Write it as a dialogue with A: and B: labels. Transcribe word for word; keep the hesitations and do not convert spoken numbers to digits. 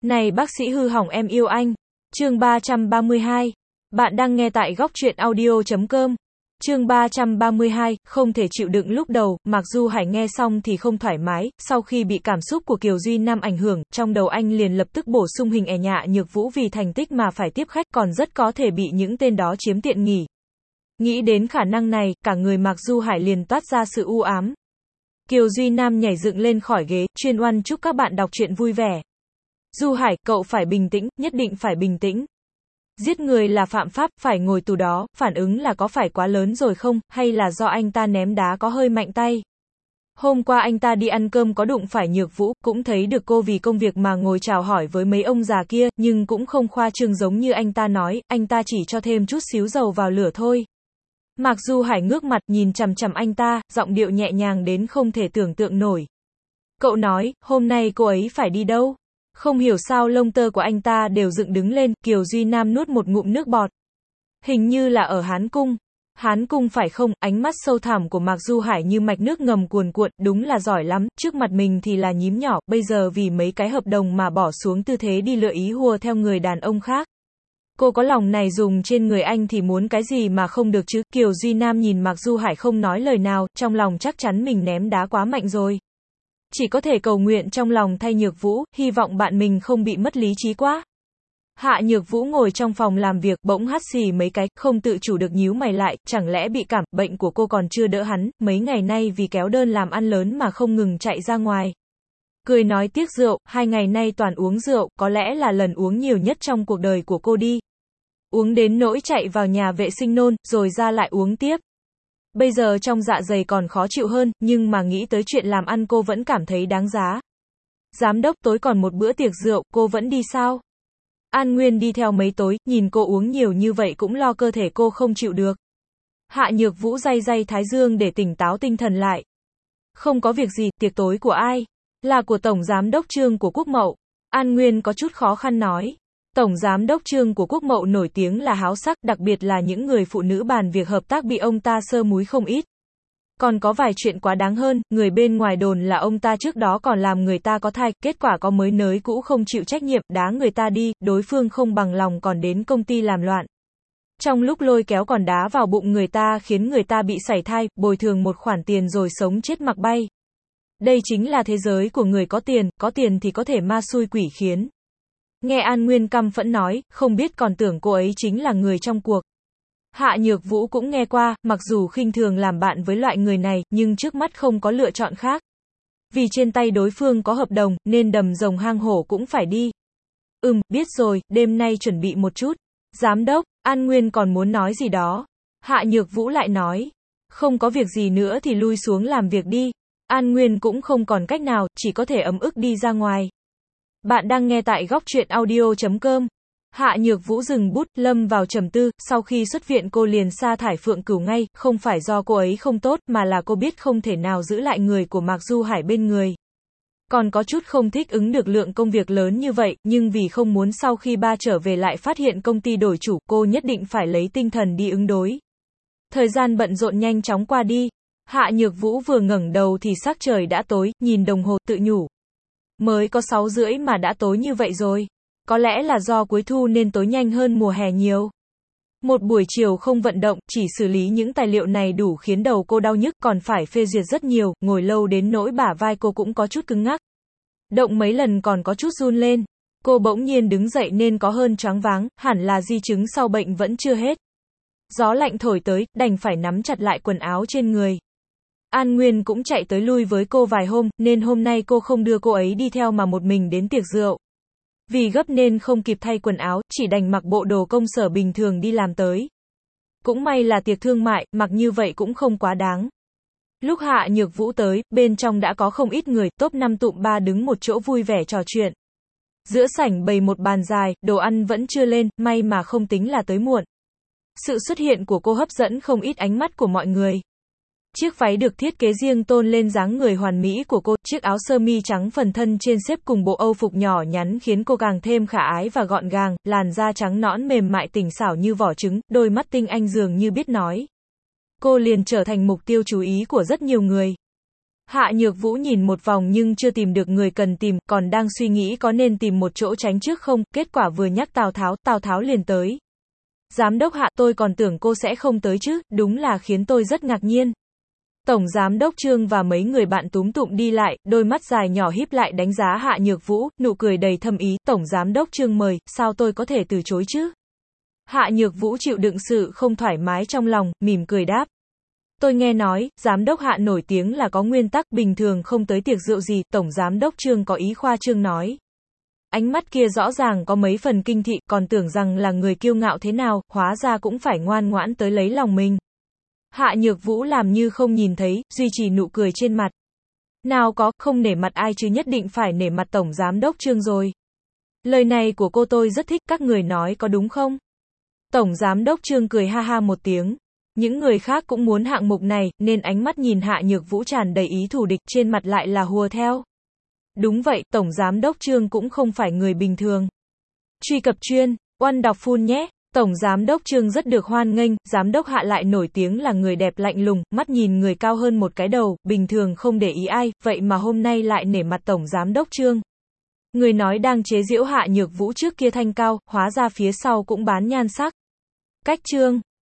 A: Này bác sĩ hư hỏng em yêu anh. Chương ba trăm ba mươi hai. Bạn đang nghe tại góc truyện audio chấm com. Chương ba trăm ba mươi hai, không thể chịu đựng. Lúc đầu, Mạc Du Hải nghe xong thì không thoải mái, sau khi bị cảm xúc của Kiều Duy Nam ảnh hưởng, trong đầu anh liền lập tức bổ sung hình ẻ Nhạ Nhược Vũ vì thành tích mà phải tiếp khách, còn rất có thể bị những tên đó chiếm tiện nghỉ. Nghĩ đến khả năng này, cả người Mạc Du Hải liền toát ra sự u ám. Kiều Duy Nam nhảy dựng lên khỏi ghế, chuyên oan chúc các bạn đọc truyện vui vẻ. Du Hải, cậu phải bình tĩnh, nhất định phải bình tĩnh. Giết người là phạm pháp, phải ngồi tù đó, phản ứng là có phải quá lớn rồi không, hay là do anh ta ném đá có hơi mạnh tay? Hôm qua anh ta đi ăn cơm có đụng phải Nhược Vũ, cũng thấy được cô vì công việc mà ngồi chào hỏi với mấy ông già kia, nhưng cũng không khoa trương giống như anh ta nói, anh ta chỉ cho thêm chút xíu dầu vào lửa thôi. Mạc Du Hải ngước mặt, nhìn chằm chằm anh ta, giọng điệu nhẹ nhàng đến không thể tưởng tượng nổi. Cậu nói, hôm nay cô ấy phải đi đâu? Không hiểu sao lông tơ của anh ta đều dựng đứng lên, Kiều Duy Nam nuốt một ngụm nước bọt. Hình như là ở Hán Cung. Hán Cung phải không? Ánh mắt sâu thẳm của Mạc Du Hải như mạch nước ngầm cuồn cuộn, đúng là giỏi lắm, trước mặt mình thì là nhím nhỏ, bây giờ vì mấy cái hợp đồng mà bỏ xuống tư thế đi lựa ý hùa theo người đàn ông khác. Cô có lòng này dùng trên người anh thì muốn cái gì mà không được chứ? Kiều Duy Nam nhìn Mạc Du Hải không nói lời nào, trong lòng chắc chắn mình ném đá quá mạnh rồi. Chỉ có thể cầu nguyện trong lòng thay Nhược Vũ, hy vọng bạn mình không bị mất lý trí quá. Hạ Nhược Vũ ngồi trong phòng làm việc, bỗng hắt xì mấy cái, không tự chủ được nhíu mày lại, chẳng lẽ bị cảm, bệnh của cô còn chưa đỡ hắn, mấy ngày nay vì kéo đơn làm ăn lớn mà không ngừng chạy ra ngoài. Cười nói tiếc rượu, hai ngày nay toàn uống rượu, có lẽ là lần uống nhiều nhất trong cuộc đời của cô đi. Uống đến nỗi chạy vào nhà vệ sinh nôn, rồi ra lại uống tiếp. Bây giờ trong dạ dày còn khó chịu hơn, nhưng mà nghĩ tới chuyện làm ăn cô vẫn cảm thấy đáng giá. Giám đốc, tối còn một bữa tiệc rượu, cô vẫn đi sao? An Nguyên đi theo mấy tối, nhìn cô uống nhiều như vậy cũng lo cơ thể cô không chịu được. Hạ Nhược Vũ day day thái dương để tỉnh táo tinh thần lại. Không có việc gì, tiệc tối của ai? Là của Tổng Giám đốc Trương của Quốc Mậu. An Nguyên có chút khó khăn nói. Tổng Giám đốc Trương của Quốc Mậu nổi tiếng là háo sắc, đặc biệt là những người phụ nữ bàn việc hợp tác bị ông ta sơ múi không ít. Còn có vài chuyện quá đáng hơn, người bên ngoài đồn là ông ta trước đó còn làm người ta có thai, kết quả có mới nới cũ không chịu trách nhiệm, đá người ta đi, đối phương không bằng lòng còn đến công ty làm loạn. Trong lúc lôi kéo còn đá vào bụng người ta khiến người ta bị sảy thai, bồi thường một khoản tiền rồi sống chết mặc bay. Đây chính là thế giới của người có tiền, có tiền thì có thể ma xui quỷ khiến. Nghe An Nguyên căm phẫn nói, không biết còn tưởng cô ấy chính là người trong cuộc. Hạ Nhược Vũ cũng nghe qua, mặc dù khinh thường làm bạn với loại người này, nhưng trước mắt không có lựa chọn khác. Vì trên tay đối phương có hợp đồng, nên đầm rồng hang hổ cũng phải đi. Ừm, biết rồi, đêm nay chuẩn bị một chút. Giám đốc, An Nguyên còn muốn nói gì đó. Hạ Nhược Vũ lại nói, không có việc gì nữa thì lui xuống làm việc đi. An Nguyên cũng không còn cách nào, chỉ có thể ấm ức đi ra ngoài. Bạn đang nghe tại góc truyện audio chấm com. Hạ Nhược Vũ dừng bút, lâm vào trầm tư, sau khi xuất viện cô liền sa thải Phượng Cửu ngay, không phải do cô ấy không tốt, mà là cô biết không thể nào giữ lại người của Mạc Du Hải bên người. Còn có chút không thích ứng được lượng công việc lớn như vậy, nhưng vì không muốn sau khi ba trở về lại phát hiện công ty đổi chủ, cô nhất định phải lấy tinh thần đi ứng đối. Thời gian bận rộn nhanh chóng qua đi. Hạ Nhược Vũ vừa ngẩng đầu thì sắc trời đã tối, nhìn đồng hồ, tự nhủ. Mới có sáu rưỡi mà đã tối như vậy rồi. Có lẽ là do cuối thu nên tối nhanh hơn mùa hè nhiều. Một buổi chiều không vận động, chỉ xử lý những tài liệu này đủ khiến đầu cô đau nhức, còn phải phê duyệt rất nhiều, ngồi lâu đến nỗi bả vai cô cũng có chút cứng ngắc. Động mấy lần còn có chút run lên. Cô bỗng nhiên đứng dậy nên có hơn choáng váng, hẳn là di chứng sau bệnh vẫn chưa hết. Gió lạnh thổi tới, đành phải nắm chặt lại quần áo trên người. An Nguyên cũng chạy tới lui với cô vài hôm, nên hôm nay cô không đưa cô ấy đi theo mà một mình đến tiệc rượu. Vì gấp nên không kịp thay quần áo, chỉ đành mặc bộ đồ công sở bình thường đi làm tới. Cũng may là tiệc thương mại, mặc như vậy cũng không quá đáng. Lúc Hạ Nhược Vũ tới, bên trong đã có không ít người, top năm tụm ba đứng một chỗ vui vẻ trò chuyện. Giữa sảnh bày một bàn dài, đồ ăn vẫn chưa lên, may mà không tính là tới muộn. Sự xuất hiện của cô hấp dẫn không ít ánh mắt của mọi người. Chiếc váy được thiết kế riêng tôn lên dáng người hoàn mỹ của cô, chiếc áo sơ mi trắng phần thân trên xếp cùng bộ âu phục nhỏ nhắn khiến cô càng thêm khả ái và gọn gàng, làn da trắng nõn mềm mại tỉnh xảo như vỏ trứng, đôi mắt tinh anh dường như biết nói. Cô liền trở thành mục tiêu chú ý của rất nhiều người. Hạ Nhược Vũ nhìn một vòng nhưng chưa tìm được người cần tìm, còn đang suy nghĩ có nên tìm một chỗ tránh trước không, kết quả vừa nhắc Tào Tháo, Tào Tháo liền tới. Giám đốc Hạ, tôi còn tưởng cô sẽ không tới chứ, đúng là khiến tôi rất ngạc nhiên. Tổng giám đốc Trương và mấy người bạn túm tụm đi lại, đôi mắt dài nhỏ híp lại đánh giá Hạ Nhược Vũ, nụ cười đầy thâm ý, tổng giám đốc Trương mời, sao tôi có thể từ chối chứ? Hạ Nhược Vũ chịu đựng sự không thoải mái trong lòng, mỉm cười đáp. Tôi nghe nói, giám đốc Hạ nổi tiếng là có nguyên tắc, bình thường không tới tiệc rượu gì, tổng giám đốc Trương có ý khoa trương nói. Ánh mắt kia rõ ràng có mấy phần kinh thị, còn tưởng rằng là người kiêu ngạo thế nào, hóa ra cũng phải ngoan ngoãn tới lấy lòng mình. Hạ Nhược Vũ làm như không nhìn thấy, duy trì nụ cười trên mặt. Nào có, không nể mặt ai chứ nhất định phải nể mặt tổng giám đốc Trương rồi. Lời này của cô tôi rất thích, các người nói có đúng không? Tổng giám đốc Trương cười ha ha một tiếng. Những người khác cũng muốn hạng mục này, nên ánh mắt nhìn Hạ Nhược Vũ tràn đầy ý thù địch, trên mặt lại là hùa theo. Đúng vậy, tổng giám đốc Trương cũng không phải người bình thường. Truy cập chuyên, oan đọc full nhé. Tổng giám đốc Trương rất được hoan nghênh, giám đốc Hạ lại nổi tiếng là người đẹp lạnh lùng, mắt nhìn người cao hơn một cái đầu, bình thường không để ý ai, vậy mà hôm nay lại nể mặt tổng giám đốc Trương. Người nói đang chế giễu Hạ Nhược Vũ trước kia thanh cao, hóa ra phía sau cũng bán nhan sắc. Cách Trương